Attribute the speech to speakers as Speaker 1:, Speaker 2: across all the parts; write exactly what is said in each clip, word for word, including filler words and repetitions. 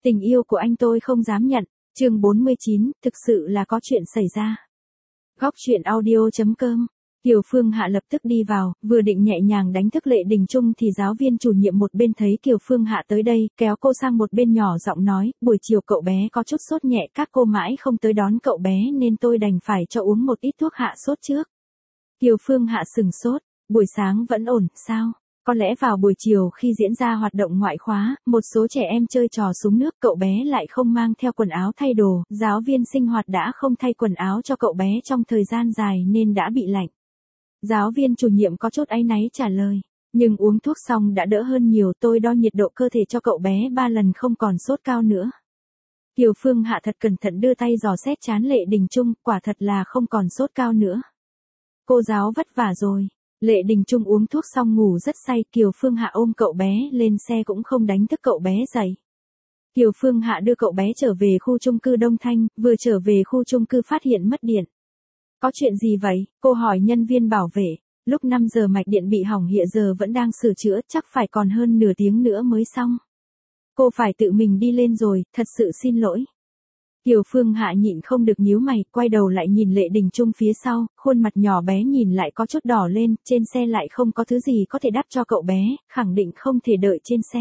Speaker 1: Tình yêu của anh tôi không dám nhận. Chương bốn mươi chín, thực sự là có chuyện xảy ra. Góc truyện audio chấm com. Kiều Phương Hạ lập tức đi vào, vừa định nhẹ nhàng đánh thức Lệ Đình Trung thì giáo viên chủ nhiệm một bên thấy Kiều Phương Hạ tới đây, kéo cô sang một bên nhỏ giọng nói, buổi chiều cậu bé có chút sốt nhẹ, các cô mãi không tới đón cậu bé nên tôi đành phải cho uống một ít thuốc hạ sốt trước. Kiều Phương Hạ sừng sốt, buổi sáng vẫn ổn, sao? Có lẽ vào buổi chiều khi diễn ra hoạt động ngoại khóa, một số trẻ em chơi trò súng nước, cậu bé lại không mang theo quần áo thay đồ, giáo viên sinh hoạt đã không thay quần áo cho cậu bé trong thời gian dài nên đã bị lạnh. Giáo viên chủ nhiệm có chút áy náy trả lời, nhưng uống thuốc xong đã đỡ hơn nhiều, tôi đo nhiệt độ cơ thể cho cậu bé ba lần không còn sốt cao nữa. Kiều Phương Hạ thật cẩn thận đưa tay dò xét trán Lệ Đình Trung, quả thật là không còn sốt cao nữa. Cô giáo vất vả rồi. Lệ Đình Trung uống thuốc xong ngủ rất say, Kiều Phương Hạ ôm cậu bé lên xe cũng không đánh thức cậu bé dậy. Kiều Phương Hạ đưa cậu bé trở về khu chung cư Đông Thanh, vừa trở về khu chung cư phát hiện mất điện. Có chuyện gì vậy? Cô hỏi nhân viên bảo vệ. Lúc năm giờ mạch điện bị hỏng, hiện giờ vẫn đang sửa chữa, chắc phải còn hơn nửa tiếng nữa mới xong. Cô phải tự mình đi lên rồi, thật sự xin lỗi. Kiều Phương Hạ nhịn không được nhíu mày, quay đầu lại nhìn Lệ Đình Trung phía sau, khuôn mặt nhỏ bé nhìn lại có chút đỏ lên, trên xe lại không có thứ gì có thể đắp cho cậu bé, khẳng định không thể đợi trên xe.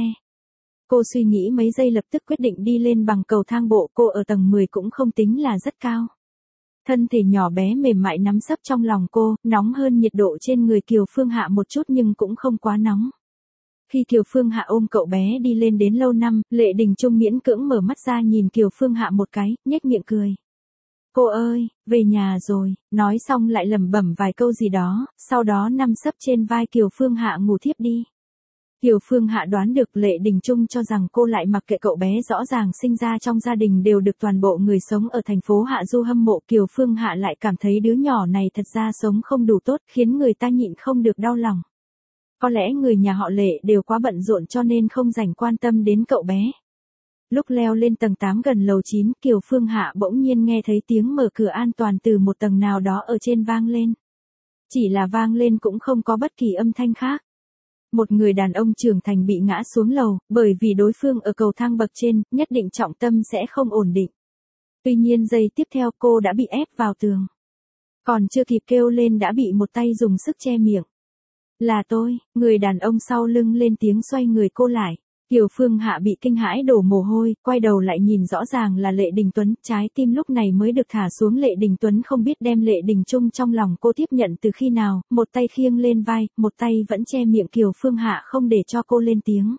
Speaker 1: Cô suy nghĩ mấy giây lập tức quyết định đi lên bằng cầu thang bộ, cô ở tầng mười cũng không tính là rất cao. Thân thể nhỏ bé mềm mại nắm sấp trong lòng cô, nóng hơn nhiệt độ trên người Kiều Phương Hạ một chút nhưng cũng không quá nóng. Khi Kiều Phương Hạ ôm cậu bé đi lên đến lâu năm, Lệ Đình Trung miễn cưỡng mở mắt ra nhìn Kiều Phương Hạ một cái, nhếch miệng cười. Cô ơi, về nhà rồi, nói xong lại lẩm bẩm vài câu gì đó, sau đó nằm sấp trên vai Kiều Phương Hạ ngủ thiếp đi. Kiều Phương Hạ đoán được Lệ Đình Trung cho rằng cô lại mặc kệ cậu bé, rõ ràng sinh ra trong gia đình đều được toàn bộ người sống ở thành phố Hạ Du hâm mộ, Kiều Phương Hạ lại cảm thấy đứa nhỏ này thật ra sống không đủ tốt, khiến người ta nhịn không được đau lòng. Có lẽ người nhà họ Lệ đều quá bận rộn cho nên không rảnh quan tâm đến cậu bé. Lúc leo lên tầng tám gần lầu chín, Kiều Phương Hạ bỗng nhiên nghe thấy tiếng mở cửa an toàn từ một tầng nào đó ở trên vang lên. Chỉ là vang lên cũng không có bất kỳ âm thanh khác. Một người đàn ông trưởng thành bị ngã xuống lầu, bởi vì đối phương ở cầu thang bậc trên, nhất định trọng tâm sẽ không ổn định. Tuy nhiên giây tiếp theo cô đã bị ép vào tường. Còn chưa kịp kêu lên đã bị một tay dùng sức che miệng. Là tôi, người đàn ông sau lưng lên tiếng xoay người cô lại. Kiều Phương Hạ bị kinh hãi đổ mồ hôi, quay đầu lại nhìn rõ ràng là Lệ Đình Tuấn, trái tim lúc này mới được thả xuống. Lệ Đình Tuấn không biết đem Lệ Đình Trung trong lòng cô tiếp nhận từ khi nào, một tay khiêng lên vai, một tay vẫn che miệng Kiều Phương Hạ không để cho cô lên tiếng.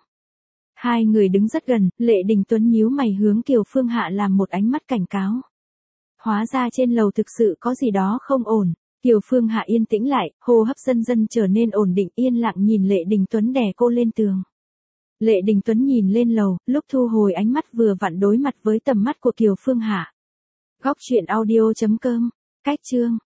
Speaker 1: Hai người đứng rất gần, Lệ Đình Tuấn nhíu mày hướng Kiều Phương Hạ làm một ánh mắt cảnh cáo. Hóa ra trên lầu thực sự có gì đó không ổn. Kiều Phương Hạ yên tĩnh lại, hô hấp dần dần trở nên ổn định, yên lặng nhìn Lệ Đình Tuấn đè cô lên tường. Lệ Đình Tuấn nhìn lên lầu, lúc thu hồi ánh mắt vừa vặn đối mặt với tầm mắt của Kiều Phương Hạ. Góc truyện audio chấm com, cách chương.